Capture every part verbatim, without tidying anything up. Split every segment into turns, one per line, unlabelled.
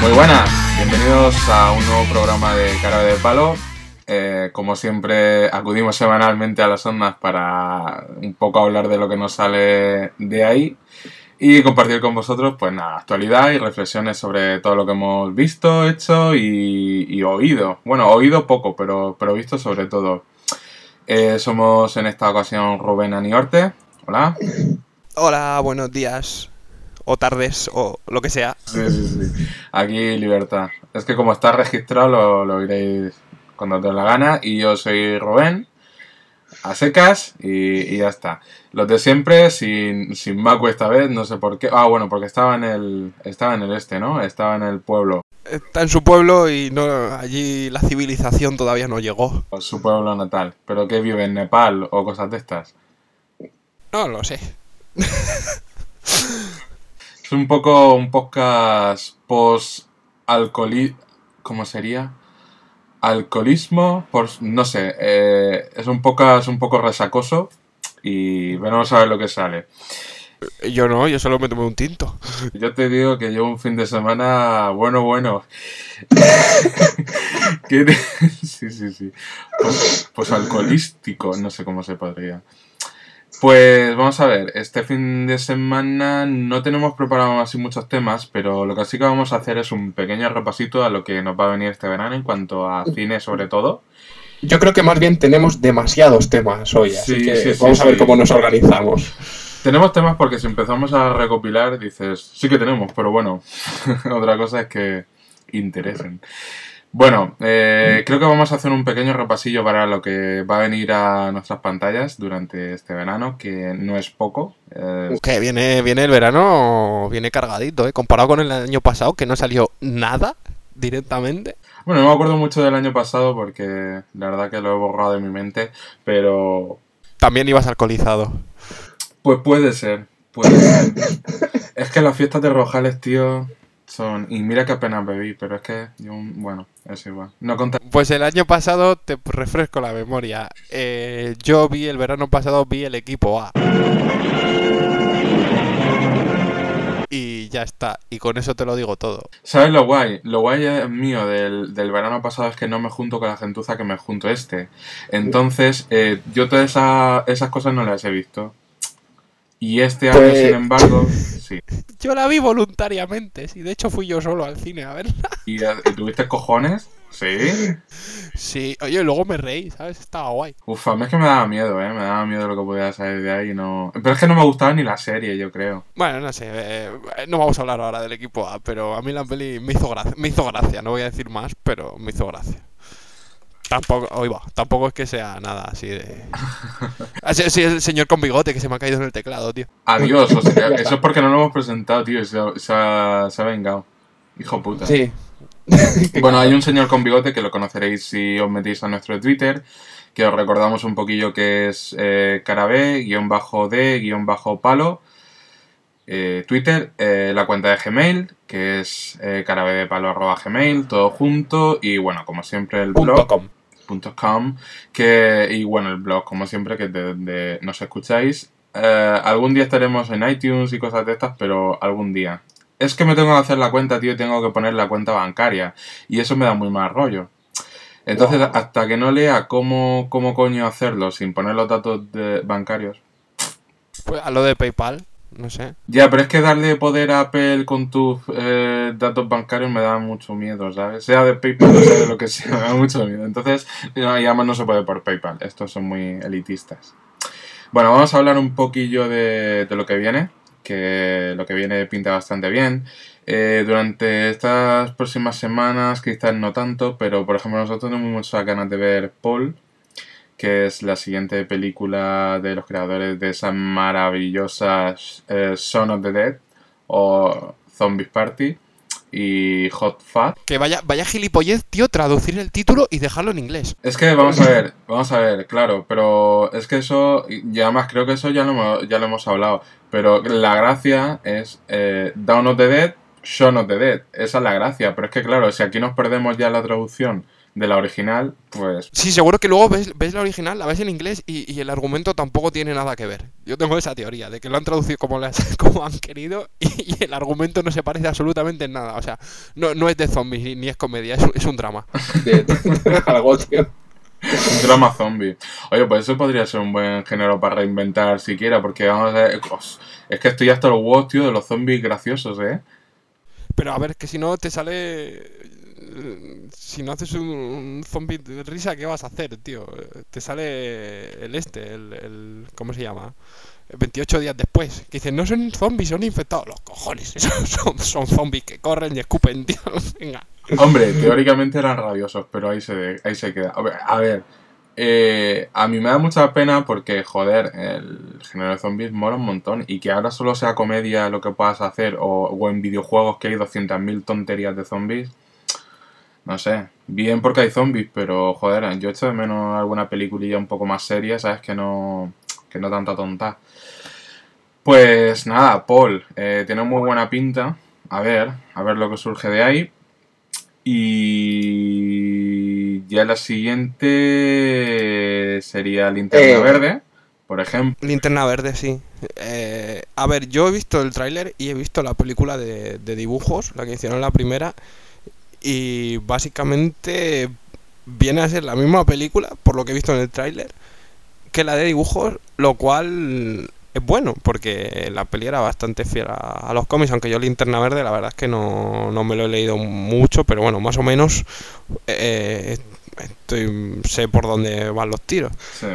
Muy buenas, bienvenidos a un nuevo programa de Jarabe de Palo. Eh, como siempre, acudimos semanalmente a las ondas para un poco hablar de lo que nos sale de ahí y compartir con vosotros, pues nada, actualidad y reflexiones sobre todo lo que hemos visto, hecho y, y oído. Bueno, oído poco, pero, pero visto sobre todo. Eh, somos en esta ocasión Rubén Aniorte. Hola.
Hola, buenos días. O tardes, o lo que sea.
Sí, sí, sí. Aquí libertad. Es que como está registrado lo, lo iréis cuando te dé la gana. Y yo soy Rubén, a secas, y, y ya está. Los de siempre, sin, sin Macu esta vez, no sé por qué. Ah, bueno, porque estaba en el estaba en el este, ¿no? Estaba en el pueblo.
Está en su pueblo y no allí la civilización todavía no llegó.
Su pueblo natal. ¿Pero qué vive en Nepal o cosas de estas?
No lo sé.
Es un poco un podcast post-alcoholi... ¿Cómo sería? Alcoholismo, por, no sé, eh, es un poco es un poco resacoso y veremos a ver lo que sale.
Yo no, yo solo me tomé un tinto.
Yo te digo que llevo un fin de semana bueno, bueno. ¿Qué te... Sí, sí, sí. Pues, pues alcoholístico, no sé cómo se podría. Pues vamos a ver, este fin de semana no tenemos preparado así muchos temas, pero lo que sí que vamos a hacer es un pequeño repasito a lo que nos va a venir este verano en cuanto a cine sobre todo.
Yo creo que más bien tenemos demasiados temas hoy,
Sí,
así que
sí, sí,
vamos a ver
sí.
cómo nos organizamos.
Tenemos temas porque si empezamos a recopilar dices, sí que tenemos, pero bueno, otra cosa es que interesen. Bueno, eh, creo que vamos a hacer un pequeño repasillo para lo que va a venir a nuestras pantallas durante este verano, que no es poco. Eh,
Que viene, viene el verano, viene cargadito, ¿eh? Comparado con el año pasado, que no salió nada directamente.
bueno, no me acuerdo mucho del año pasado porque la verdad que lo he borrado de mi mente, pero
También ibas alcoholizado.
pues puede ser, puede ser. Es que las fiestas de Rojales, tío, son... Y mira que apenas bebí, pero es que yo, bueno, es igual. No conté...
Pues el año pasado, te refresco la memoria, eh, yo vi el verano pasado, vi el equipo A. Y ya está, y con eso te lo digo todo.
¿Sabes lo guay? Lo guay es mío del, del verano pasado es que no me junto con la gentuza que me junto este. Entonces, eh, yo todas esa, esas cosas no las he visto. Y este año,
Pues-
sin embargo, sí.
Yo la vi voluntariamente, sí, de hecho fui yo solo al cine a verla.
¿Y, eh, tuviste cojones? Sí.
Sí, oye, luego me reí, ¿sabes? Estaba guay.
Uf, a mí es que me daba miedo, ¿eh? Me daba miedo lo que podía salir de ahí. No... Pero es que no me gustaba ni la serie, yo creo.
Bueno, no sé, eh, no vamos a hablar ahora del equipo A, pero a mí la peli me hizo gracia, me hizo gracia, no voy a decir más, pero me hizo gracia. Tampoco, oí va, tampoco es que sea nada así de... Así, sí, el señor con bigote que se me ha caído en el teclado, tío.
Adiós, o sea, eso es porque no lo hemos presentado, tío. y Se, ha- se ha, se ha vengado. Hijo puta.
Sí.
Bueno, hay un señor con bigote que lo conoceréis si os metéis a nuestro Twitter, que os recordamos un poquillo que es eh, carabé, guión bajo de, guión bajo palo, eh, Twitter, eh, la cuenta de Gmail, que es eh, carabedepalo arroba gmail, todo junto, y bueno, como siempre el blog,
Punto com.
punto com, que, y bueno, el blog, como siempre, que de, de- nos escucháis. Eh, algún día estaremos en iTunes y cosas de estas, pero algún día. Es que me tengo que hacer la cuenta, tío, y tengo que poner la cuenta bancaria. Y eso me da muy mal rollo. Entonces,
Wow.
hasta que no lea cómo, cómo coño hacerlo sin poner los datos de- bancarios.
Pues a lo de PayPal, no sé.
Ya, pero es que darle poder a Apple con tus eh, datos bancarios me da mucho miedo, ¿sabes? Sea de PayPal o sea de lo que sea, me da mucho miedo. Entonces, no, y además no se puede por PayPal. Estos son muy elitistas. Bueno, vamos a hablar un poquillo de, de lo que viene, que lo que viene pinta bastante bien. Eh, durante estas próximas semanas, quizás no tanto, pero por ejemplo nosotros tenemos muchas ganas de ver Paul, que es la siguiente película de los creadores de esas maravillosas eh, Shaun of the Dead o Zombies Party y Hot Fuzz.
Que vaya, vaya gilipollez, tío, traducir el título y dejarlo en inglés.
Es que vamos a ver, vamos a ver, claro, pero es que eso, y además creo que eso ya lo hemos, ya lo hemos hablado, pero la gracia es eh, Dawn of the Dead, Shaun of the Dead, esa es la gracia, pero es que claro, si aquí nos perdemos ya la traducción de la original, pues...
Sí, seguro que luego ves, ves la original, la ves en inglés y, y el argumento tampoco tiene nada que ver. Yo tengo esa teoría de que lo han traducido como, las, como han querido y, y el argumento no se parece absolutamente en nada. O sea, no, no es de zombies ni es comedia, es, un- es un drama.
De, de- algo, tío.
Un drama zombie. Oye, pues eso podría ser un buen género para reinventar siquiera, porque vamos a ver... os- Es que estoy hasta los huevos, tío, de los zombies graciosos, ¿eh?
Pero a ver, que si no te sale... eh, Si no haces un, un zombie de risa, ¿qué vas a hacer, tío? Eh, Te sale el este, el, el- ¿cómo se llama? veintiocho días después. Que dicen, no son zombies, son infectados. Los cojones, son, son, son zombies que corren y escupen, tío. Venga.
Hombre, teóricamente eran rabiosos, pero ahí se, ahí se queda. A ver, a ver, eh, a mí me da mucha pena porque, joder, el género de zombies mola un montón. Y que ahora solo sea comedia lo que puedas hacer, o, o en videojuegos que hay doscientas mil tonterías de zombies, no sé. Bien porque hay zombies, pero, joder, yo echo de menos alguna peliculilla un poco más seria, ¿sabes? Que no, que no tanta tonta. Pues nada, Paul, eh, tiene muy buena pinta. A ver, a ver lo que surge de ahí. Y ya la siguiente sería Linterna
Eh.
Verde, por ejemplo.
Linterna Verde, sí. Eh, a ver, yo he visto el tráiler y he visto la película de, de dibujos, la que hicieron la primera, y básicamente viene a ser la misma película, por lo que he visto en el tráiler, que la de dibujos, lo cual es bueno, porque la peli era bastante fiel a, a los cómics, aunque yo Linterna Verde la verdad es que no, no me lo he leído mucho, pero bueno, más o menos eh, estoy, sé por dónde van los tiros.
Sí.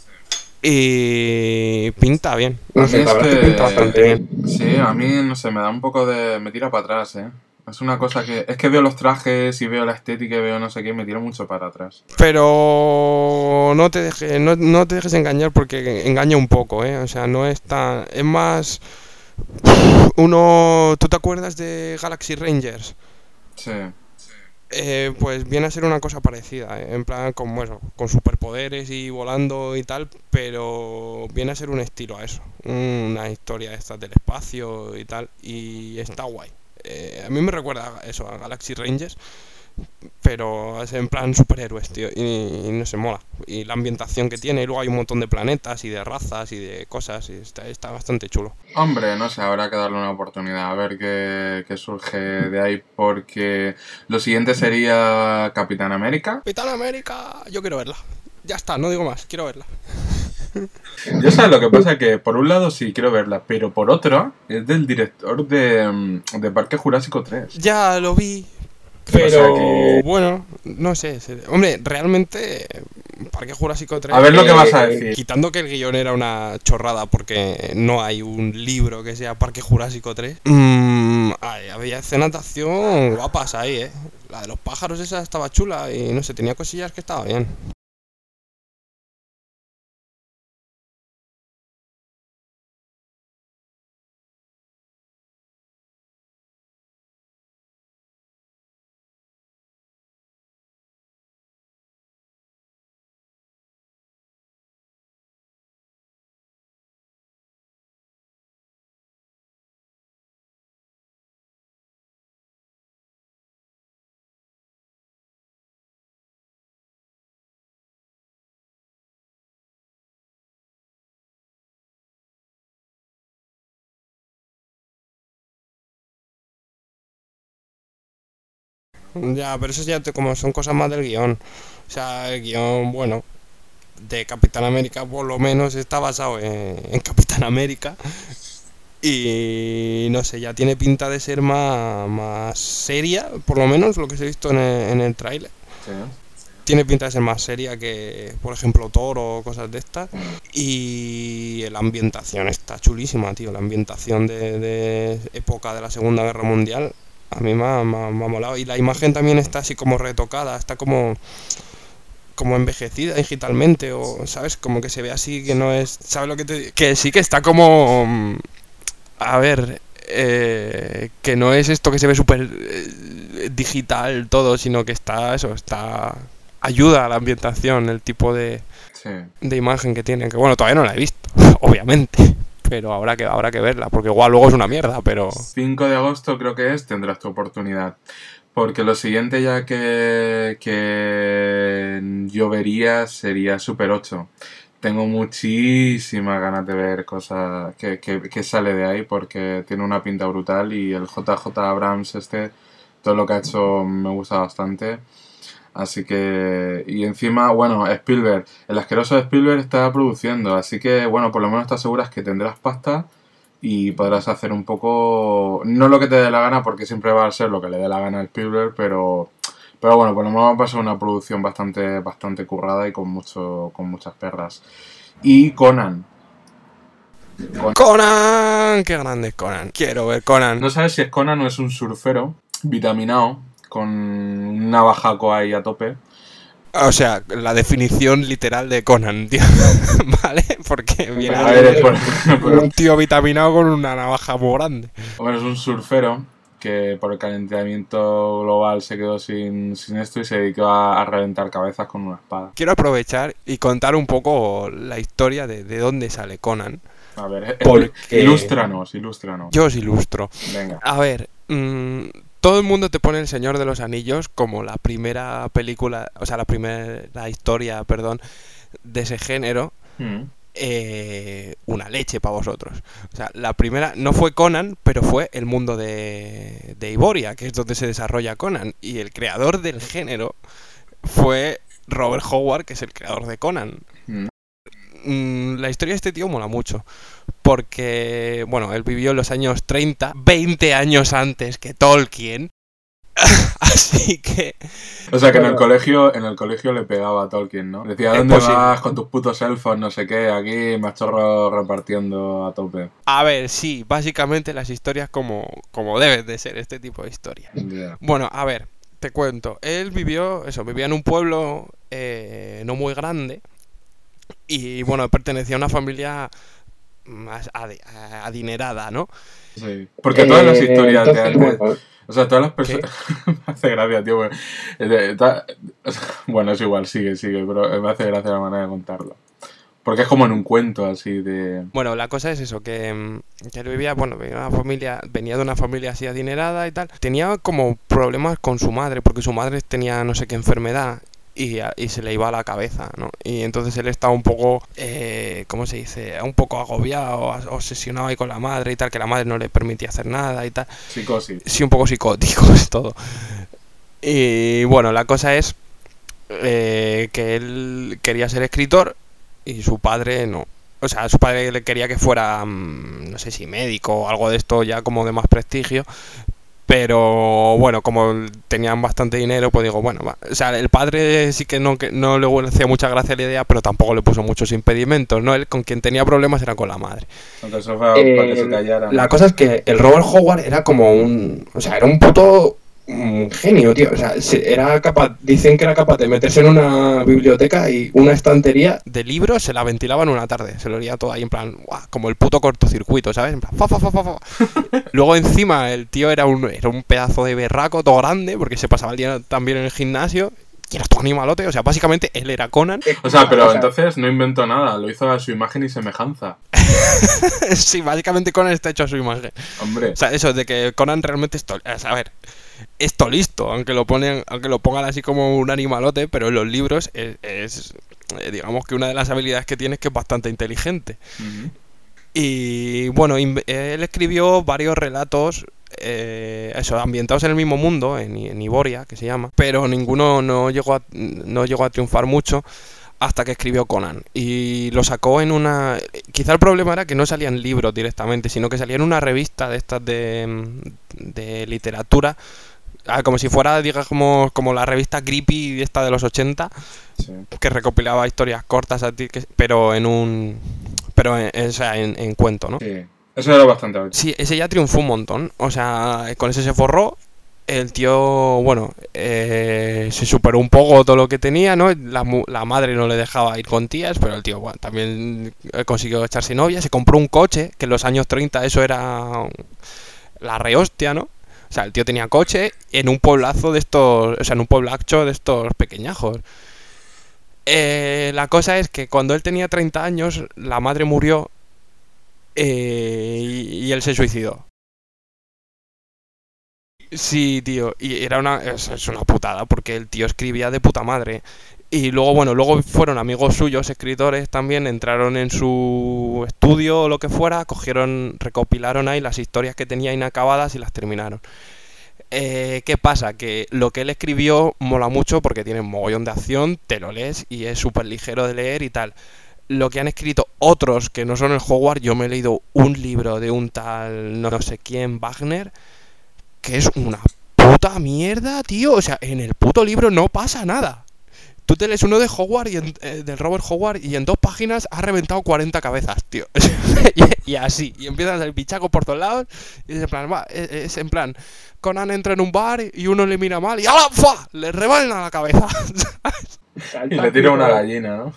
Y pinta bien.
No
A
sé,
mí
la
es
verdad es que
que-
pinta bastante bien.
Sí, a mí, no sé, me da un poco de... me tira para atrás, ¿eh? Es una cosa que... Es que veo los trajes y veo la estética y veo no sé qué y me tira mucho para atrás.
Pero no te dejes, no, no te dejes engañar porque engaña un poco, ¿eh? O sea, no es tan... Es más... Uno... ¿Tú te acuerdas de Galaxy Rangers?
Sí.
Eh, pues viene a ser una cosa parecida, ¿eh? En plan con, bueno, con superpoderes y volando y tal, pero viene a ser un estilo a eso, una historia esta del espacio y tal, y está guay. Eh, a mí me recuerda a eso, a Galaxy Rangers, pero es en plan superhéroes, tío, y, y no se mola. Y la ambientación que tiene, y luego hay un montón de planetas y de razas y de cosas, y está, está bastante chulo.
Hombre, no sé, habrá que darle una oportunidad a ver qué, qué surge de ahí, porque lo siguiente sería Capitán América.
Capitán América, yo quiero verla. Ya está, no digo más, quiero verla.
Yo sé lo que pasa que por un lado sí quiero verla, pero por otro es del director de, mm, de Parque Jurásico tres.
Ya lo vi,
Pero-
pero bueno, no sé. se- Hombre, realmente Parque Jurásico tres...
A ver lo que
Eh,
vas a decir.
Quitando que el guión era una chorrada porque no hay un libro que sea Parque Jurásico tres, mm, ay, había escenas de acción guapas ahí, ¿eh? La de los pájaros esa estaba chula y no sé, tenía cosillas que estaba bien. Ya, pero eso ya te- como son cosas más del guión. O sea, el guión, bueno, de Capitán América por lo menos está basado en, en Capitán América. Y no sé, ya tiene pinta de ser más, más seria, por lo menos lo que se ha visto en el, en el tráiler.
Sí.
Tiene pinta de ser más seria que, por ejemplo, Thor o cosas de estas. Y la ambientación está chulísima, tío. La ambientación de, de época de la Segunda Guerra Mundial a mí me ha, me ha- me ha molado. Y la imagen también está así como retocada, está como como envejecida digitalmente o, ¿sabes? Como que se ve así, que no es... ¿Sabes lo que te digo? Que sí que está como... mm, A ver... eh, que no es esto que se ve súper eh, digital todo, sino que está eso, está... Ayuda a la ambientación, el tipo de,
Sí.
de imagen que tiene. Que bueno, todavía no la he visto, obviamente. Pero habrá que, habrá que verla, porque igual luego es una mierda, pero...
cinco de agosto creo que es, tendrás tu oportunidad. Porque lo siguiente ya que, que yo vería sería Super ocho. Tengo muchísimas ganas de ver cosas que, que, que sale de ahí porque tiene una pinta brutal y el J J Abrams este, todo lo que ha hecho me gusta bastante. Así que... Y encima, bueno, Spielberg, el asqueroso de Spielberg está produciendo, así que, bueno, por lo menos te aseguras que tendrás pasta y podrás hacer un poco... No lo que te dé la gana, porque siempre va a ser lo que le dé la gana a Spielberg, pero... Pero bueno, por lo menos va a ser una producción bastante, bastante currada y con mucho, con muchas perras. Y Conan.
Conan. ¡Conan! ¡Qué grande es Conan! Quiero ver Conan.
No sabes si es Conan o es un surfero vitaminado con un navajaco ahí a tope.
O sea, la definición literal de Conan, tío. ¿Vale? Porque viene
A ver, por, por,
un tío vitaminado con una navaja muy grande.
Bueno, es un surfero que por el calentamiento global se quedó sin, sin esto y se dedicó a, a reventar cabezas con una espada.
Quiero aprovechar y contar un poco la historia de, de dónde sale Conan.
A ver,
Porque...
ilústranos, ilústranos.
Yo os ilustro.
Venga.
A ver, mmm, todo el mundo te pone El Señor de los Anillos como la primera película, o sea, la primera historia, perdón, de ese género.
Mm.
Eh, una leche para vosotros. O sea, la primera no fue Conan, pero fue el mundo de, de Iboria, que es donde se desarrolla Conan. Y el creador del género fue Robert Howard, que es el creador de Conan.
Mm.
Mm, la historia de este tío mola mucho. Porque, bueno, él vivió en los años treinta, veinte años antes que Tolkien. Así que...
O sea que en el colegio en el colegio le pegaba a Tolkien, ¿no? Decía, ¿dónde vas con tus putos elfos? No sé qué, aquí machorro repartiendo a tope.
A ver, sí, básicamente las historias como, como deben de ser este tipo de historias.
Yeah.
Bueno, a ver, te cuento. Él vivió, eso, vivía en un pueblo eh, no muy grande. Y bueno, pertenecía a una familia más ad- adinerada, ¿no?
Sí, porque todas las historias
eh,
de
entonces,
antes...
bueno,
O sea, todas las personas... me hace gracia, tío. Porque... Bueno, es igual, sigue, sigue, pero me hace gracia la manera de contarlo. Porque es como en un cuento así de...
Bueno, la cosa es eso, que, que él vivía, bueno, venía de una familia, venía de una familia así adinerada y tal. Tenía como problemas con su madre, porque su madre tenía no sé qué enfermedad. Y, y se le iba a la cabeza, ¿no? Y entonces él estaba un poco, eh, ¿cómo se dice? Un poco agobiado, obsesionado ahí con la madre y tal, que la madre no le permitía hacer nada y tal.
Psicosis.
Sí, un poco psicótico es todo. Y bueno, la cosa es eh, que él quería ser escritor y su padre no. O sea, su padre le quería que fuera, no sé si médico o algo de esto ya como de más prestigio. Pero bueno, como tenían bastante dinero, pues digo, bueno, va. O sea, el padre sí que no, que no le hacía mucha gracia la idea, pero tampoco le puso muchos impedimentos, ¿no? Él con quien tenía problemas era con la madre.
Entonces eso fue
eh,
para que se callara.
la cosa es que el Robert Howard era como un... O sea, era un puto un genio, tío. O sea, se- era capaz... Dicen que era capaz de meterse en una biblioteca y una estantería.
De libros se la ventilaba en una tarde, se lo leía todo ahí en plan, ¡guau! Como el puto cortocircuito, ¿sabes? En plan, fa, fa, fa, fa, fa. Luego encima el tío era un, era un pedazo de berraco todo grande, porque se pasaba el día también en el gimnasio, y era todo animalote, o sea, básicamente él era Conan.
O sea, pero
O sea,
entonces no inventó nada, lo hizo a su imagen y semejanza.
Sí, básicamente Conan está hecho a su imagen.
Hombre,
O sea, eso de que Conan realmente es tol- a ver, es listo, aunque lo ponen, aunque lo pongan así como un animalote, pero en los libros es, es, eh, digamos que una de las habilidades que tiene es que es bastante inteligente.
uh-huh.
Y bueno, inv- él escribió varios relatos, eh, eso, ambientados en el mismo mundo, en, I- en Iboria, que se llama, pero ninguno no llegó a, no llegó a triunfar mucho hasta que escribió Conan. Y lo sacó en una... Quizá el problema era que no salían libros directamente, sino que salía en una revista de estas de, de literatura, ah, como si fuera, digamos, como la revista Creepy esta de los ochenta,
Sí.
que recopilaba historias cortas, a ti- que- pero en un... pero en, en- o sea, en, en cuento, ¿no?
Sí. Eso era bastante útil.
Sí, ese ya triunfó un montón. O sea, con ese se forró. El tío, bueno, eh, se superó un poco todo lo que tenía, ¿no? La, mu- la madre no le dejaba ir con tías, pero el tío, bueno, también eh, consiguió echarse novia. Se compró un coche, que en los años treinta eso era la rehostia, ¿no? O sea, el tío tenía coche en un pueblazo de estos, o sea, en un pueblacho de estos pequeñajos. Eh, la cosa es que cuando él tenía treinta años, la madre murió eh, y, y él se suicidó. Sí, tío, y era una, es, es una putada, porque el tío escribía de puta madre. Y luego, bueno, luego fueron amigos suyos, escritores también, entraron en su estudio o lo que fuera, cogieron, recopilaron ahí las historias que tenía inacabadas y las terminaron. Eh, ¿Qué pasa? Que lo que él escribió mola mucho porque tiene un mogollón de acción, te lo lees y es súper ligero de leer y tal. Lo que han escrito otros que no son el Hogwarts, yo me he leído un libro de un tal no sé quién, Wagner, que es una puta mierda, tío. O sea, en el puto libro no pasa nada. Tú te lees uno de Hogwarts y en, eh, del Robert Howard y en dos páginas has reventado cuarenta cabezas, tío. y, y así. Y empiezan el pichaco por todos lados. Y es en plan, va, es, es en plan, Conan entra en un bar y uno le mira mal y ¡ala! ¡Fua! Le rebalna la cabeza.
Y le tira una gallina, ¿no?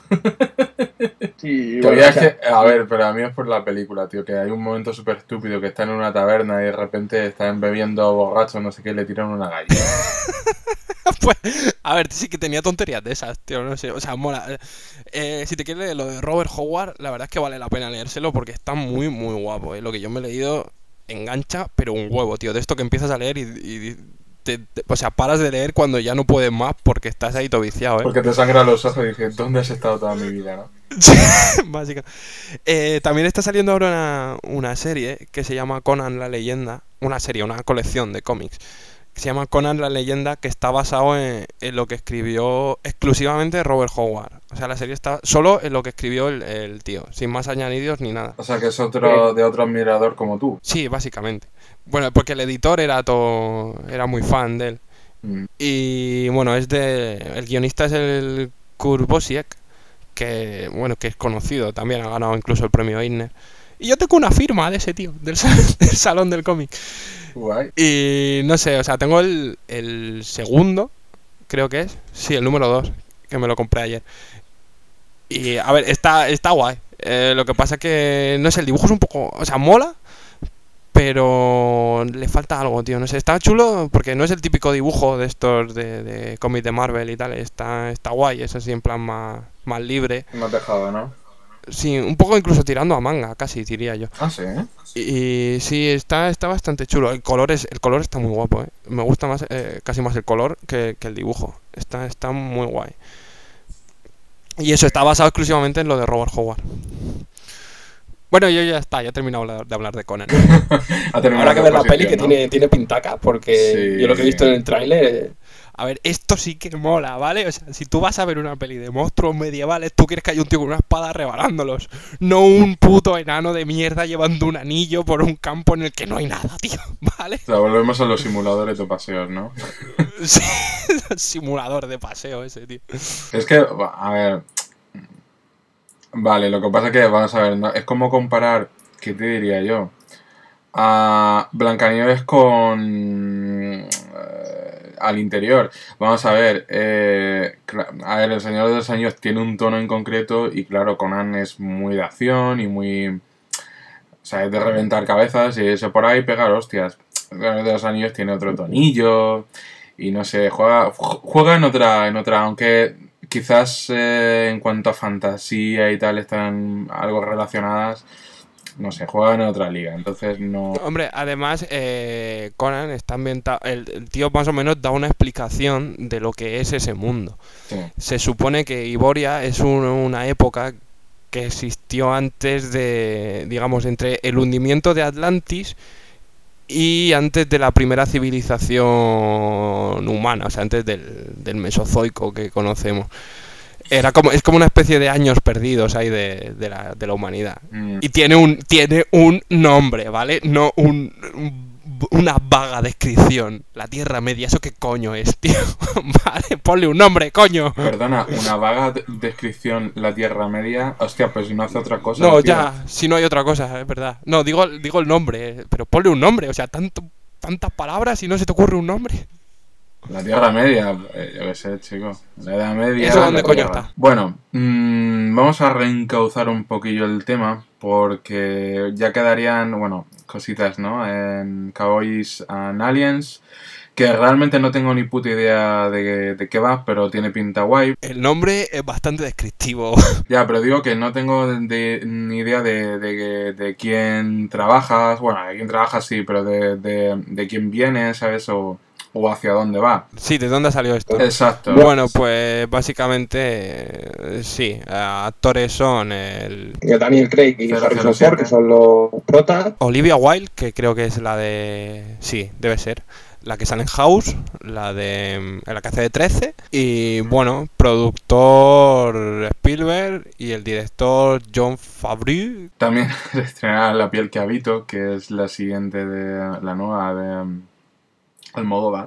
Sí,
bueno, o sea, que, a ver, pero a mí es por la película, tío, que hay un momento súper estúpido que está en una taberna y de repente están bebiendo borrachos, no sé qué, y le tiran una gallina.
Pues, a ver, sí que tenía tonterías de esas, tío, no sé, o sea, mola. Eh, si te quieres leer lo de Robert Howard, la verdad es que vale la pena leérselo porque está muy, muy guapo, ¿eh? Lo que yo me he leído engancha, pero un huevo, tío, de esto que empiezas a leer y... y te, te, o sea, paras de leer cuando ya no puedes más porque estás ahí todo viciado, ¿eh?
Porque te sangran los ojos y dices, ¿dónde has estado toda mi vida, no?
Básica. Eh, también está saliendo ahora una, una serie que se llama Conan la leyenda, una serie, una colección de cómics que se llama Conan la leyenda, que está basado en, en lo que escribió exclusivamente Robert Howard. O sea, la serie está solo en lo que escribió el, el tío, sin más añadidos ni nada.
O sea, que es otro de otro admirador como tú.
Sí, básicamente. Bueno, porque el editor era todo, era muy fan de él. Mm. Y bueno, es de, el guionista es el Kurt Busiek, que bueno, que es conocido, también ha ganado incluso el premio Eisner. Y yo tengo una firma de ese tío, del, del Salón del Cómic.
Guay.
Y no sé, o sea, tengo el, el segundo, creo que es. Sí, el número dos, que me lo compré ayer. Y a ver, está, está guay. Eh, lo que pasa es que, no sé, el dibujo es un poco... O sea, mola, pero le falta algo, tío. No sé, está chulo porque no es el típico dibujo de estos de, de cómics de Marvel y tal. Está, está guay, es así en plan más, más libre.
Más dejado, ¿no?
Sí, un poco incluso tirando a manga, casi diría yo.
Ah, sí, ¿eh?
Y, y sí, está, está bastante chulo. El color es, el color está muy guapo, ¿eh? Me gusta más, eh, casi más el color que, que el dibujo. Está, está muy guay. Y eso está basado exclusivamente en lo de Robert Howard. Bueno, yo ya está, ya he terminado de hablar de Conan.
Habrá que ver la peli, ¿no? que tiene, tiene pintaca, porque sí. Yo lo que he visto en el tráiler...
A ver, esto sí que mola, ¿vale? O sea, si tú vas a ver una peli de monstruos medievales, tú quieres que haya un tío con una espada rebalándolos. No un puto enano de mierda llevando un anillo por un campo en el que no hay nada, tío, ¿vale?
O sea, volvemos a los simuladores de paseos, ¿no?
Sí, simulador de paseo ese, tío.
Es que, a ver... Vale, lo que pasa es que, vamos a ver, ¿no? Es como comparar, ¿qué te diría yo? A Blancanieves con... Eh, al interior. Vamos a ver, eh, a ver, El Señor de los Anillos tiene un tono en concreto y claro, Conan es muy de acción y muy... O sea, es de reventar cabezas y eso por ahí pegar hostias. El Señor de los Anillos tiene otro tonillo y no sé, juega, juega en otra, en otra, aunque... Quizás eh, en cuanto a fantasía y tal están algo relacionadas, no sé, juegan en otra liga, entonces no...
Hombre, además eh, Conan está ambientado, el, el tío más o menos da una explicación de lo que es ese mundo. Sí. Se supone que Iboria es un, una época que existió antes de, digamos, entre el hundimiento de Atlantis y antes de la primera civilización humana, o sea, antes del, del Mesozoico que conocemos. Era como, es como una especie de años perdidos ahí de, de, la, de la humanidad. Mm. Y tiene un, tiene un nombre, ¿vale? No un, un, una vaga descripción. La Tierra Media, ¿eso qué coño es, tío? Vale, ponle un nombre, coño.
Perdona, una vaga de- descripción, la Tierra Media. Hostia, pues si no hace otra cosa.
No,
tío.
ya, si no hay otra cosa, es verdad. No, digo, digo el nombre, pero ponle un nombre. O sea, tanto, tantas palabras y no se te ocurre un nombre.
La Tierra Media, eh, yo qué sé, chico. La Edad Media.
¿Eso dónde
la
coño
Tierra.
está?
Bueno, mmm, vamos a reencauzar un poquillo el tema, porque ya quedarían, bueno, cositas, ¿no? En Cowboys and Aliens que realmente no tengo ni puta idea de, de qué va, pero tiene pinta guay.
El nombre es bastante descriptivo.
Ya, pero digo que no tengo de, de, ni idea de, de, de quién trabajas, bueno, de quién trabajas sí, pero de, de, de quién viene, ¿sabes? O, o hacia dónde va.
Sí, ¿de dónde ha salido esto?
Exacto.
Bueno, pues básicamente eh, sí, actores son el...
Daniel Craig y Harrison Ford, que son los protas.
Olivia Wilde, que creo que es la de... Sí, debe ser. La que sale en House, la de la que hace de trece. Y bueno, productor Spielberg y el director Jon Favreau.
También se estrena La piel que habito, que es la siguiente de la nueva de um, Almodóvar.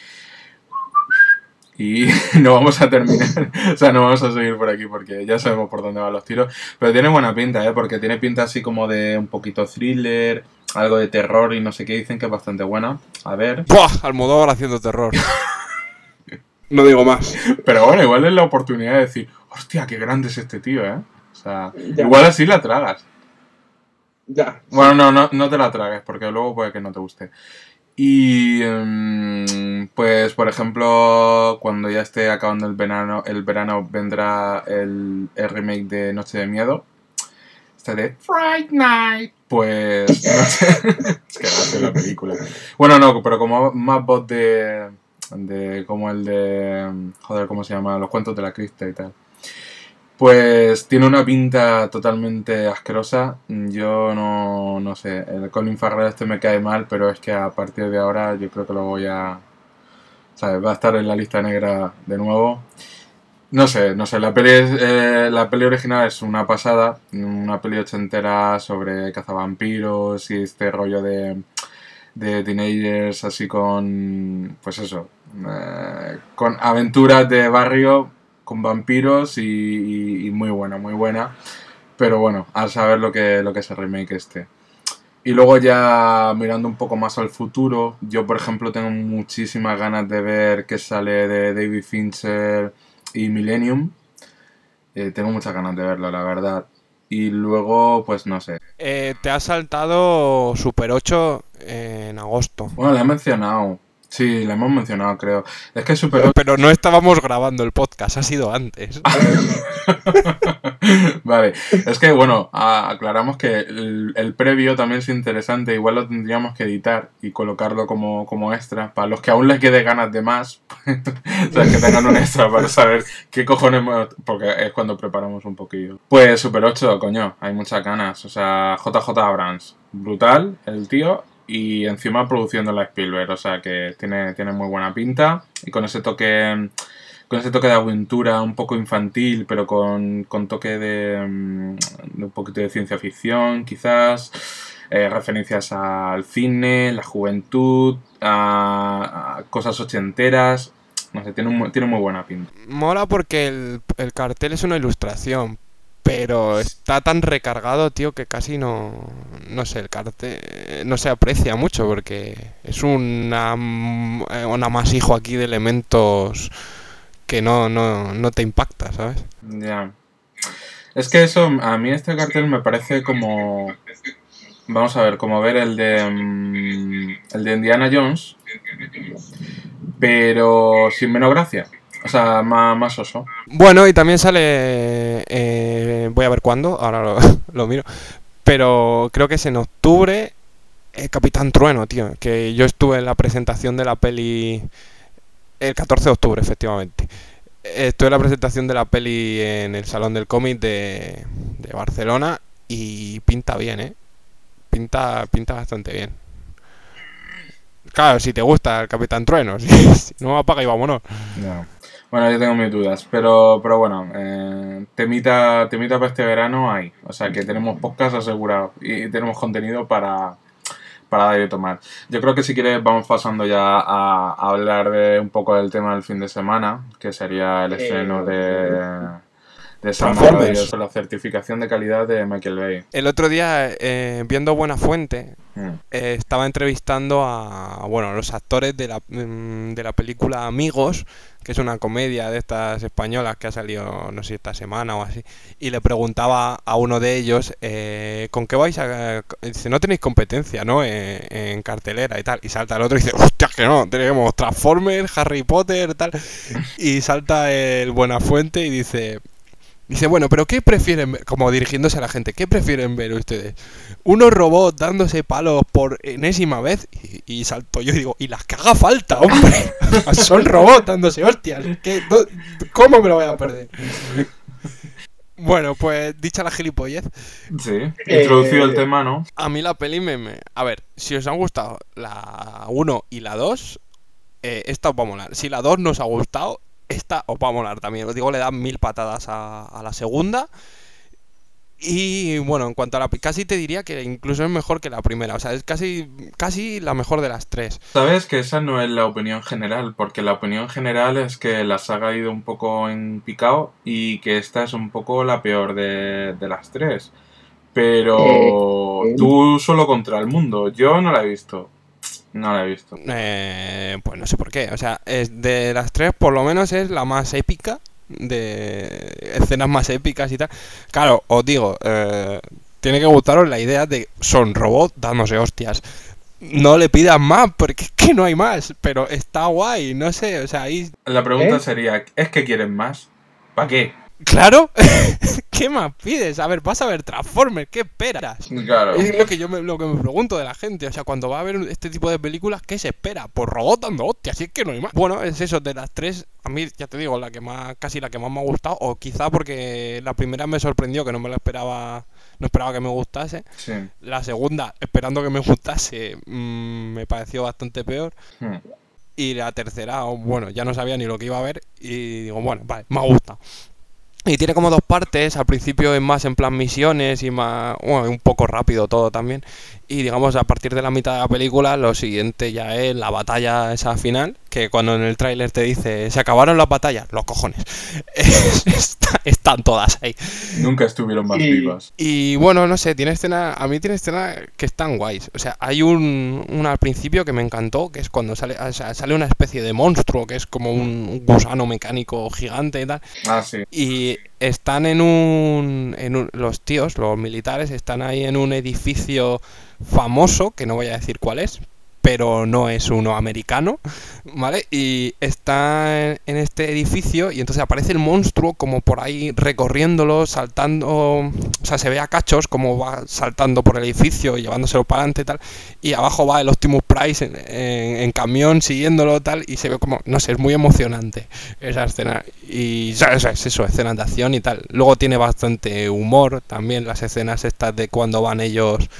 Y no vamos a terminar, o sea, no vamos a seguir por aquí porque ya sabemos por dónde van los tiros. Pero tiene buena pinta, ¿eh? Porque tiene pinta así como de un poquito thriller, algo de terror y no sé qué, dicen que es bastante buena. A ver.
¡Buah! Almodóvar haciendo terror.
No digo más.
Pero bueno, igual es la oportunidad de decir, hostia, qué grande es este tío, ¿eh? O sea,
Ya.
igual así la tragas.
Ya.
Bueno, no, no, no te la tragues porque luego puede que no te guste. Y um, pues por ejemplo, cuando ya esté acabando el verano, el verano vendrá el, el remake de Noche de Miedo. Este de Fright Night. Pues no sé. Es que hace la película. Bueno, no, pero como más voz de, de como el de joder, ¿cómo se llama? Los cuentos de la cripta y tal. Pues tiene una pinta totalmente asquerosa. Yo no, no sé, el Colin Farrell este me cae mal, pero es que a partir de ahora yo creo que lo voy a... ¿Sabes? Va a estar en la lista negra de nuevo. No sé, no sé, la peli, es, eh, la peli original es una pasada, una peli ochentera sobre cazavampiros y este rollo de, de teenagers así con, pues eso, eh, con aventuras de barrio, con vampiros y, y, y muy buena, muy buena. Pero bueno, a saber lo que, lo que es el remake este. Y luego ya mirando un poco más al futuro, yo por ejemplo tengo muchísimas ganas de ver qué sale de David Fincher y Millennium. Eh, tengo muchas ganas de verlo, la verdad. Y luego, pues no sé.
Eh, te has saltado Super ocho en agosto.
Bueno, la he mencionado. Sí, la hemos mencionado, creo. Es que Super ocho...
Pero no estábamos grabando el podcast, ha sido antes.
Vale, es que bueno, a- aclaramos que el, el previo también es interesante, igual lo tendríamos que editar y colocarlo como, como extra, para los que aún les quede ganas de más, o sea, que tengan un extra para saber qué cojones, hemos- porque es cuando preparamos un poquillo. Pues Super ocho, coño, hay muchas ganas, o sea, J J Abrams, brutal el tío, y encima produciendo la Spielberg, o sea, que tiene, tiene muy buena pinta, y con ese toque... Con ese toque de aventura un poco infantil, pero con, con toque de, mm, de un poquito de ciencia ficción, quizás. Eh, referencias al cine, la juventud, a, a cosas ochenteras. No sé, tiene, un, tiene muy buena pinta.
Mola porque el, el cartel es una ilustración, pero está tan recargado, tío, que casi no... No sé, el cartel no se aprecia mucho porque es una, un amasijo aquí de elementos que no, no, no te impacta, ¿sabes?
Ya. Es que eso, a mí este cartel me parece como... Vamos a ver, como ver el de... mm, el de Indiana Jones, pero sin menos gracia. O sea, más, más oso.
Bueno, y también sale... eh, voy a ver cuándo, ahora lo, lo miro. Pero creo que es en octubre eh, Capitán Trueno, tío. Que yo estuve en la presentación de la peli... El catorce de octubre, efectivamente. Estuve en la presentación de la peli en el Salón del Cómic de, de Barcelona y pinta bien, ¿eh? Pinta, pinta bastante bien. Claro, si te gusta el Capitán Trueno, si, si no, apaga y vámonos.
No. Bueno, yo tengo mis dudas, pero, pero bueno, eh, temita, temita para este verano hay. O sea que tenemos podcast asegurado y tenemos contenido para... para dar y tomar. Yo creo que si quieres vamos pasando ya a, a hablar de un poco del tema del fin de semana, que sería el estreno de, de Sam
Transformers.
Mario, la certificación de calidad de Michael Bay.
El otro día, eh, viendo Buena Fuente,
Mm.
eh, estaba entrevistando a, bueno, los actores de la, mm, de la película Amigos, que es una comedia de estas españolas que ha salido, no sé, esta semana o así, y le preguntaba a uno de ellos, eh, ¿con qué vais a...? Dice, no tenéis competencia, ¿no? En, en cartelera y tal. Y salta el otro y dice, hostia, que no, tenemos Transformers, Harry Potter, tal. Y salta el Buenafuente y dice... Dice, bueno, pero ¿qué prefieren ver? Como dirigiéndose a la gente, ¿qué prefieren ver ustedes? ¿Unos robots dándose palos por enésima vez? Y, y salto yo y digo, y las que haga falta, hombre. Son robots dándose hostias. ¿Qué, no, ¿Cómo me lo voy a perder? Bueno, pues dicha la gilipollez.
Sí, introducido
Eh,
el tema, ¿no?
A mí la peli me... me- A ver, si os han gustado la uno y la dos, eh, esta os va a molar. Si la dos no os ha gustado, esta os va a molar también. Os digo, le dan mil patadas a, a la segunda. Y bueno, en cuanto a la... Casi te diría que incluso es mejor que la primera. O sea, es casi, casi la mejor de las tres.
Sabes que esa no es la opinión general, porque la opinión general es que la saga ha ido un poco en picado y que esta es un poco la peor de, de las tres. Pero
Eh,
tú solo contra el mundo. Yo no la he visto. No la he visto.
Eh, pues no sé por qué. O sea, es de las tres por lo menos es la más épica. De escenas más épicas y tal. Claro, os digo, eh, tiene que gustaros la idea de son robots dándose hostias. No le pidas más, porque es que no hay más. Pero está guay, no sé, o sea, ahí...
La pregunta
¿Eh?
sería, ¿es que quieren más? ¿Para qué?
Claro, ¿qué más pides? A ver, vas a ver Transformers, ¿qué esperas?
Claro.
Es lo que yo me, lo que me pregunto de la gente. O sea, cuando va a ver este tipo de películas, ¿qué se espera? Pues robots dando hostias, así es que no hay más. Bueno, es eso, de las tres, a mí, ya te digo, la que más, casi la que más me ha gustado. O quizá porque la primera me sorprendió, que no me la esperaba, no esperaba que me gustase.
Sí.
La segunda, esperando que me gustase, mmm, me pareció bastante peor.
Hmm.
Y la tercera, bueno, ya no sabía ni lo que iba a ver. Y digo, bueno, vale, me ha gustado. Y tiene como dos partes, al principio es más en plan misiones y más, bueno, un poco rápido todo también. Y digamos, a partir de la mitad de la película, lo siguiente ya es la batalla esa final, que cuando en el tráiler te dice, se acabaron las batallas, los cojones. Está- están todas ahí.
Nunca estuvieron más
Y-
vivas.
Y bueno, no sé, tiene escena, a mí tiene escenas que están guays. O sea, hay un, una al principio que me encantó, que es cuando sale, o sea, sale una especie de monstruo, que es como un, un gusano mecánico gigante y tal.
Ah, sí.
Y están en un, en un... Los tíos, los militares, están ahí en un edificio famoso, que no voy a decir cuál es, pero no es uno americano, ¿vale? Y está en, en este edificio y entonces aparece el monstruo como por ahí recorriéndolo, saltando... O sea, se ve a cachos como va saltando por el edificio y llevándoselo para adelante y tal. Y abajo va el Optimus Price en, en, en camión siguiéndolo tal y se ve como... No sé, es muy emocionante esa escena. Y ya, eso es eso, escenas de acción y tal. Luego tiene bastante humor también las escenas estas de cuando van ellos...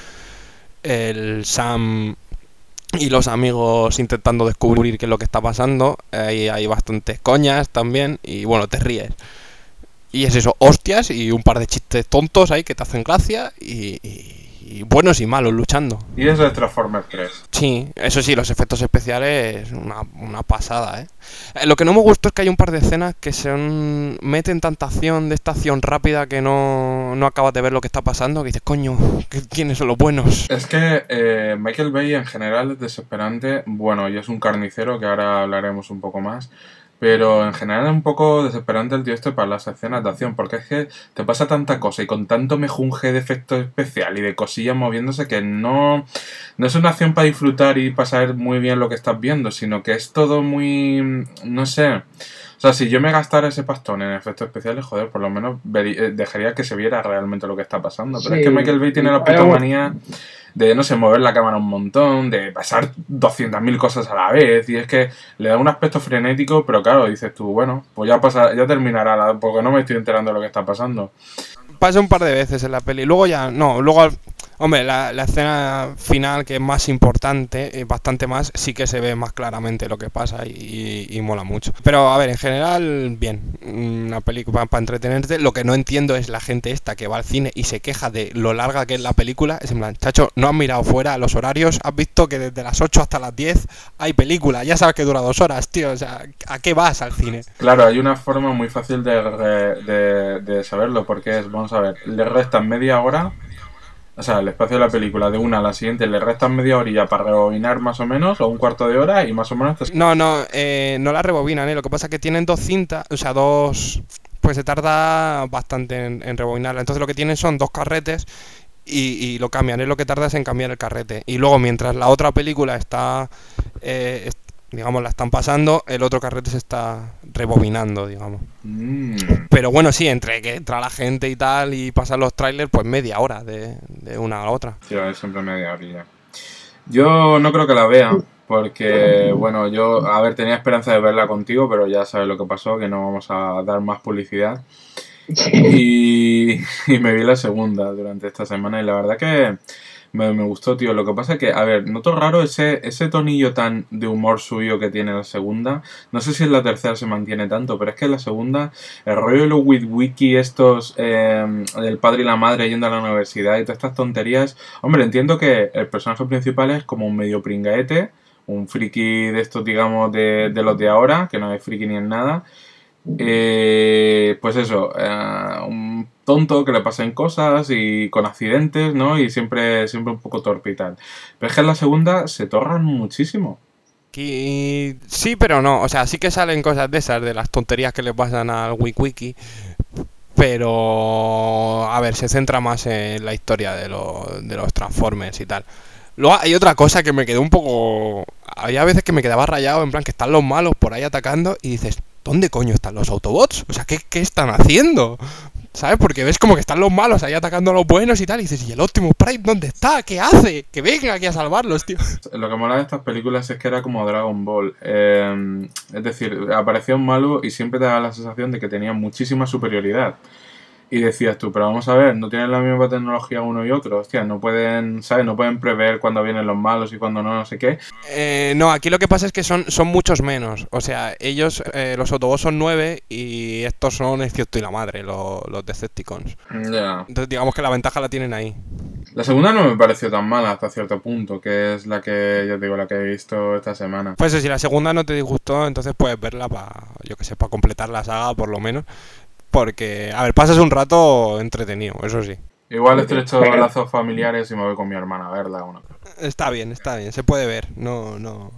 El Sam y los amigos intentando descubrir qué es lo que está pasando. Ahí hay bastantes coñas también y bueno, te ríes. Y es eso, hostias y un par de chistes tontos ahí que te hacen gracia y, y, y buenos y malos luchando.
Y es de Transformers tres.
Sí, eso sí, los efectos especiales, una, una pasada, ¿eh? Eh, Lo que no me gustó es que hay un par de escenas que se han- meten tanta acción, de esta acción rápida que no, no acabas de ver lo que está pasando, que dices, coño, ¿qué- ¿quiénes son los buenos?
Es que eh, Michael Bay en general es desesperante. Bueno, y es un carnicero, que ahora hablaremos un poco más. Pero en general es un poco desesperante el tío este para las escenas de acción, porque es que te pasa tanta cosa y con tanto mejunje de efectos especial y de cosillas moviéndose que no, no es una acción para disfrutar y pasar muy bien lo que estás viendo, sino que es todo muy... no sé... O sea, si yo me gastara ese pastón en efectos especiales, joder, por lo menos veri- eh, dejaría que se viera realmente lo que está pasando. Pero
Sí,
es que Michael Bay tiene la puta
pero-
manía de, no sé, mover la cámara un montón, de pasar doscientas mil cosas a la vez, y es que le da un aspecto frenético, pero claro, dices tú, bueno, pues ya pasa, ya terminará, la- porque no me estoy enterando de lo que está pasando.
Pasa un par de veces en la peli. Luego ya, no, luego, al- hombre, la, la escena final, que es más importante, eh, bastante más, sí que se ve más claramente lo que pasa y, y- y mola mucho. Pero, a ver, en general, bien. Una película para entretenerte. Lo que no entiendo es la gente esta que va al cine y se queja de lo larga que es la película. Es en plan, chacho, no has mirado fuera los horarios, has visto que desde las ocho hasta las diez hay película. Ya sabes que dura dos horas, tío. O sea, ¿a qué vas al cine?
Claro, hay una forma muy fácil de, re- de, de saberlo, porque es, vamos a ver, le restan media hora O sea, el espacio de la película de una a la siguiente le restan media horilla para rebobinar más o menos, o un cuarto de hora y más o menos... Te...
No, no, eh, no la rebobinan, ¿eh? Lo que pasa es que tienen dos cintas, o sea, dos... Pues se tarda bastante en, en rebobinarla. Entonces lo que tienen son dos carretes y, y lo cambian, es lo que tardas en cambiar el carrete. Y luego mientras la otra película está... Eh, est- digamos, la están pasando, el otro carrete se está rebobinando, digamos.
Mm.
Pero bueno, sí, entre que entra la gente y tal y pasan los trailers, pues media hora de, de una a la otra.
Sí, es siempre media horilla. Yo no creo que la vea, porque, bueno, yo, a ver, tenía esperanza de verla contigo, pero ya sabes lo que pasó, que no vamos a dar más publicidad. Y, y me vi la segunda durante esta semana y la verdad que me, me gustó, tío. Lo que pasa es que, a ver, noto raro ese, ese tonillo tan de humor suyo que tiene la segunda. No sé si en la tercera se mantiene tanto, pero es que en la segunda, el rollo de los wiki estos, eh, del padre y la madre yendo a la universidad y todas estas tonterías. Hombre, entiendo que el personaje principal es como un medio pringaete, un friki de estos, digamos, de, de los de ahora, que no es friki ni en nada. Eh, pues eso, eh, un tonto que le pasen cosas y con accidentes, ¿no? Y siempre, siempre un poco torpe y tal. Pero es que en la segunda se torran muchísimo.
Aquí sí, pero no. O sea, sí que salen cosas de esas, de las tonterías que le pasan al WikiWiki. Pero, a ver, se centra más en la historia de, lo, de los Transformers y tal. Luego hay otra cosa que me quedó un poco... Había veces que me quedaba rayado, en plan que están los malos por ahí atacando y dices, ¿dónde coño están los Autobots? O sea, ¿qué, qué están haciendo? ¿Sabes? Porque ves como que están los malos ahí atacando a los buenos y tal, y dices, ¿y el Optimus Prime dónde está? ¿Qué hace? Que venga aquí a salvarlos, tío.
Lo que mola de estas películas es que era como Dragon Ball. Eh, es decir, aparecía un malo y siempre te daba la sensación de que tenía muchísima superioridad. Y decías tú, pero vamos a ver, no tienen la misma tecnología uno y otro, hostia, no pueden, ¿sabes? No pueden prever cuándo vienen los malos y cuándo no, no sé qué.
Eh, no, aquí lo que pasa es que son, son muchos menos. O sea, ellos, eh, los Autobots son nueve y estos son el cierto y la madre, los, los Decepticons.
Ya. Yeah.
Entonces digamos que la ventaja la tienen ahí.
La segunda no me pareció tan mala hasta cierto punto, que es la que, yo te digo, la que he visto esta semana.
Pues eso, si la segunda no te disgustó, entonces puedes verla para, yo que sé, para completar la saga por lo menos. Porque, a ver, pasas un rato entretenido, eso sí.
Igual estrecho lazos familiares y me voy con mi hermana a verla. Una.
Está bien, está bien, se puede ver, no, no.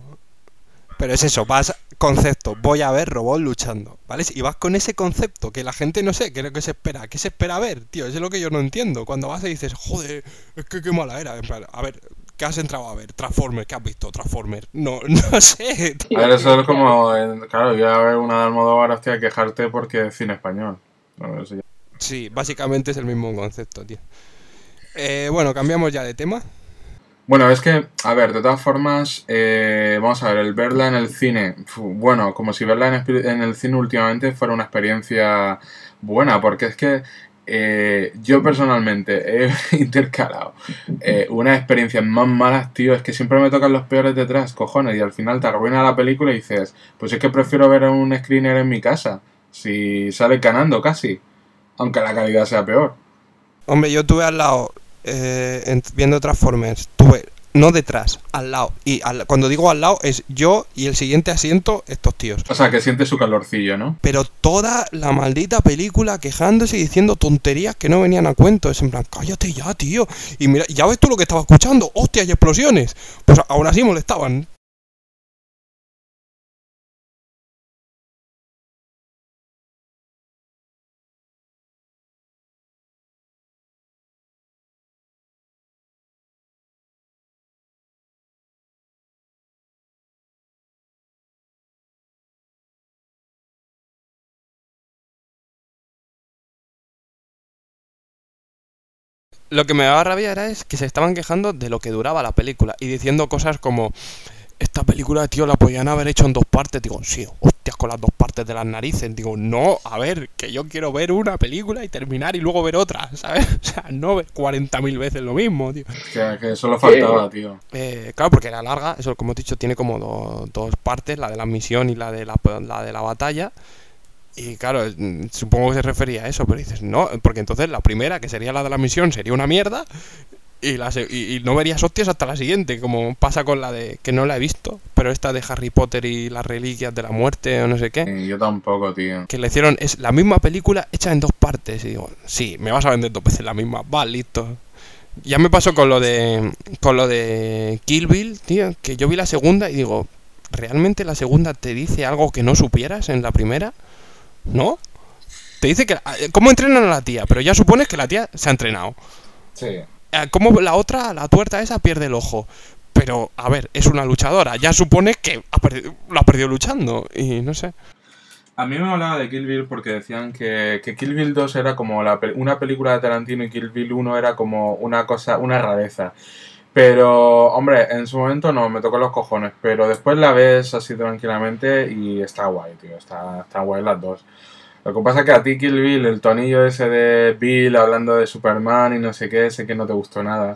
Pero es eso, vas concepto, voy a ver robots luchando, ¿vale? Y vas con ese concepto que la gente no sé, ¿qué es lo que se espera? ¿Qué se espera ver, tío? Eso es lo que yo no entiendo. Cuando vas y dices, joder, es que qué mala era. En plan, a ver, ¿qué has entrado a ver? Transformers, ¿qué has visto? Transformers. No, no sé, tío.
A ver, eso es como, claro, yo a ver una de Almodóvar, hostia, quejarte porque es cine español. No, eso ya...
Sí, básicamente es el mismo concepto, tío. Eh, bueno, cambiamos ya de tema.
Bueno, es que, a ver, de todas formas, eh, vamos a ver, el verla en el cine, bueno, como si verla en, en el cine últimamente fuera una experiencia buena, porque es que eh, yo personalmente he intercalado eh, unas experiencias más malas, tío, es que siempre me tocan los peores detrás, cojones, y al final te arruina la película y dices, pues es que prefiero ver un screener en mi casa, si sale ganando casi, aunque la calidad sea peor.
Hombre, yo tuve al lado, eh, en, viendo Transformers, tuve, no detrás, al lado, y al, cuando digo al lado es yo y el siguiente asiento, estos tíos.
O sea, que siente su calorcillo, ¿no?
Pero toda la maldita película quejándose y diciendo tonterías que no venían a cuento, es en plan, cállate ya, tío, y mira, ya ves tú lo que estaba escuchando, hostias y explosiones, pues aún así molestaban. Lo que me daba rabia era es que se estaban quejando de lo que duraba la película y diciendo cosas como, esta película, tío, la podían haber hecho en dos partes. Digo, sí, hostias, con las dos partes de las narices. Digo, no, a ver, que yo quiero ver una película y terminar y luego ver otra, ¿sabes? O sea, no ver cuarenta mil veces lo mismo, tío.
Que, que solo faltaba, tío.
Eh, claro, porque era larga, eso como he dicho, tiene como do, dos partes, la de la misión y la de la, la de la batalla. Y claro, supongo que se refería a eso, pero dices, no, porque entonces la primera, que sería la de la misión, sería una mierda y, la se- y, y no verías hostias hasta la siguiente, como pasa con la de, que no la he visto, pero esta de Harry Potter y las reliquias de la muerte o no sé qué,
Sí, yo tampoco, tío.
que le hicieron, es la misma película hecha en dos partes. Y digo, sí, me vas a vender dos veces la misma, va, listo. Ya me pasó con lo de con lo de Kill Bill, tío, que yo vi la segunda y digo, ¿realmente la segunda te dice algo que no supieras en la primera? ¿No? Te dice que cómo entrenan a la tía, pero ya supones que la tía se ha entrenado.
Sí.
Cómo la otra, la tuerta esa, pierde el ojo. Pero, a ver, es una luchadora, ya supones que ha perdido, lo ha perdido luchando y no sé.
A mí me hablaba de Kill Bill porque decían que, que Kill Bill dos era como la, una película de Tarantino y Kill Bill uno era como una cosa, una rareza. Pero, hombre, en su momento no, me tocó los cojones. Pero después la ves así tranquilamente y está guay, tío. Está, está guay las dos. Lo que pasa es que a ti Kill Bill, el tonillo ese de Bill hablando de Superman y no sé qué, sé que no te gustó nada.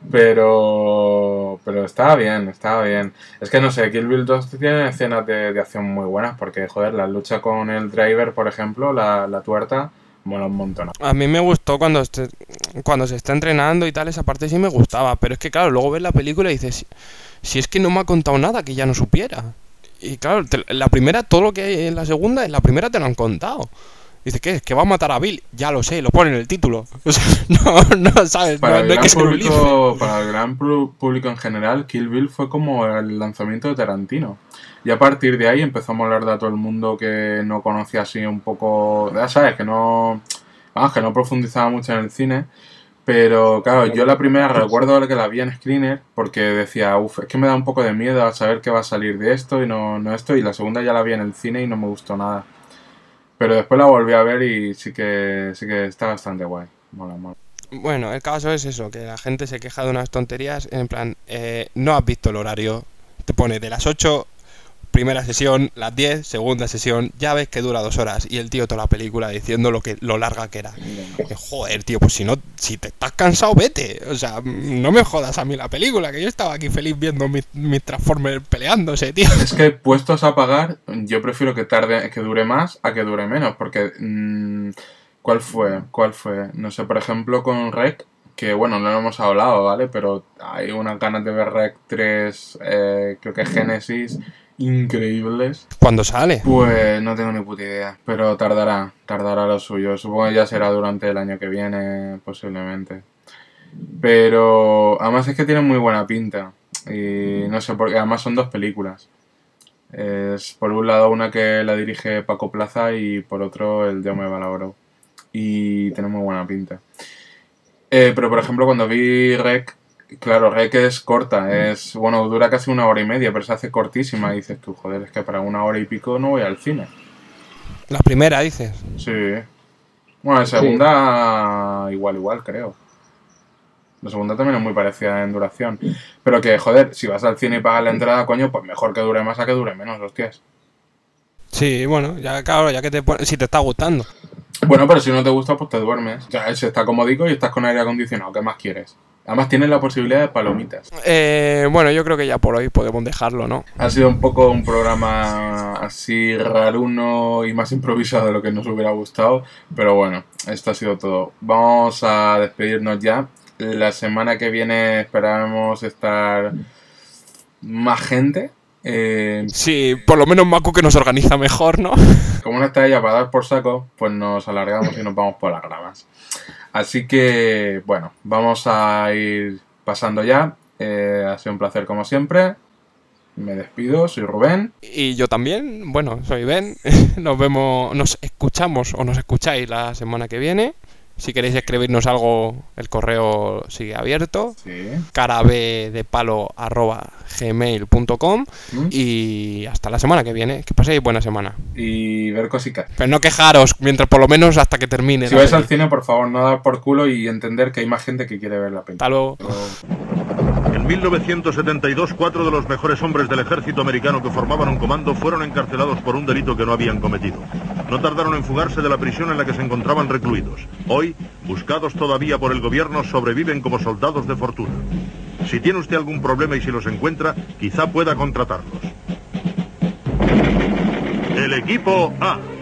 Pero pero estaba bien, estaba bien. Es que no sé, Kill Bill dos tiene escenas de, de acción muy buenas porque, joder, la lucha con el driver, por ejemplo, la, la tuerta, mola un montón.
A mí me gustó cuando, este, cuando se está entrenando y tal, esa parte sí me gustaba. Pero es que, claro, luego ves la película y dices, si, si es que no me ha contado nada que ya no supiera. Y claro, te, la primera, todo lo que hay en la segunda, en la primera te lo han contado. Dice, ¿qué? ¿Que va a matar a Bill? Ya lo sé, lo pone en el título. O sea, no, no, ¿sabes?
Para,
no,
el
no hay
gran
que ser
público, para el gran público en general, Kill Bill fue como el lanzamiento de Tarantino. Y a partir de ahí empezó a molar a todo el mundo que no conocía así un poco... Ya sabes, que no... Vamos, que no profundizaba mucho en el cine. Pero claro, yo la primera recuerdo que la vi en Screener porque decía, uff, es que me da un poco de miedo a saber qué va a salir de esto y no, no esto. Y la segunda ya la vi en el cine y no me gustó nada. Pero después la volví a ver y sí que sí que está bastante guay. Mola, mola.
Bueno, el caso es eso, que la gente se queja de unas tonterías, en plan, eh, no has visto el horario, te pone de las ocho, primera sesión, las diez, segunda sesión, ya ves que dura dos horas, y el tío toda la película diciendo lo que lo larga que era. Que, joder, tío, pues si no, si te estás cansado, vete, o sea, no me jodas a mí la película, que yo estaba aquí feliz viendo mis, mis Transformers peleándose, tío.
Es que puestos a pagar, yo prefiero que tarde, que dure más a que dure menos, porque... Mmm, ¿cuál fue? ¿Cuál fue? No sé, por ejemplo con Rec, que bueno, no lo hemos hablado, ¿vale? Pero hay unas ganas de ver Rec tres, eh, creo que Genesis, increíbles.
¿Cuándo sale?
Pues no tengo ni puta idea, pero tardará, tardará lo suyo. Supongo que ya será durante el año que viene, posiblemente. Pero además es que tiene muy buena pinta. Y no sé, porque además son dos películas. Es por un lado una que la dirige Paco Plaza y por otro el Jaume Balagueró. Y tiene muy buena pinta. Eh, pero por ejemplo cuando vi Rec, claro, Rec es corta, es bueno, dura casi una hora y media, pero se hace cortísima y dices tú, joder, es que para una hora y pico no voy al cine.
La primera, dices.
Sí. Bueno, la segunda sí. igual, igual, creo. La segunda también es muy parecida en duración. Pero que, joder, si vas al cine y pagas la entrada, coño, pues mejor que dure más a que dure menos, hostias.
Sí, bueno, ya claro, ya que te pones, si te está gustando.
Bueno, pero si no te gusta, pues te duermes. O sea, ese está comodico y estás con aire acondicionado. ¿Qué más quieres? Además tienes la posibilidad de palomitas.
Eh, bueno, yo creo que ya por hoy podemos dejarlo, ¿no?
Ha sido un poco un programa así raruno y más improvisado de lo que nos hubiera gustado. Pero bueno, esto ha sido todo. Vamos a despedirnos ya. La semana que viene esperamos estar más gente. Eh,
sí, por lo menos Macu que nos organiza mejor, ¿no?
Como no está ella para dar por saco, pues nos alargamos y nos vamos por las ramas. Así que, bueno, vamos a ir pasando ya. Eh, ha sido un placer como siempre. Me despido, soy Rubén.
Y yo también, bueno, soy Ben. Nos vemos, nos escuchamos o nos escucháis la semana que viene. Si queréis escribirnos algo, el correo sigue abierto.
Sí.
carabedepalo arroba gmail punto com. ¿Mm? Y hasta la semana que viene. Que paséis buena semana.
Y ver cositas.
Pero no quejaros, mientras por lo menos hasta que termine.
Si vais al cine, por favor, no dar por culo y entender que hay más gente que quiere ver la película.
Hasta luego.
En mil novecientos setenta y dos, cuatro de los mejores hombres del ejército americano que formaban un comando fueron encarcelados por un delito que no habían cometido. No tardaron en fugarse de la prisión en la que se encontraban recluidos. Hoy, buscados todavía por el gobierno, sobreviven como soldados de fortuna. Si tiene usted algún problema y si los encuentra, quizá pueda contratarlos. El equipo A.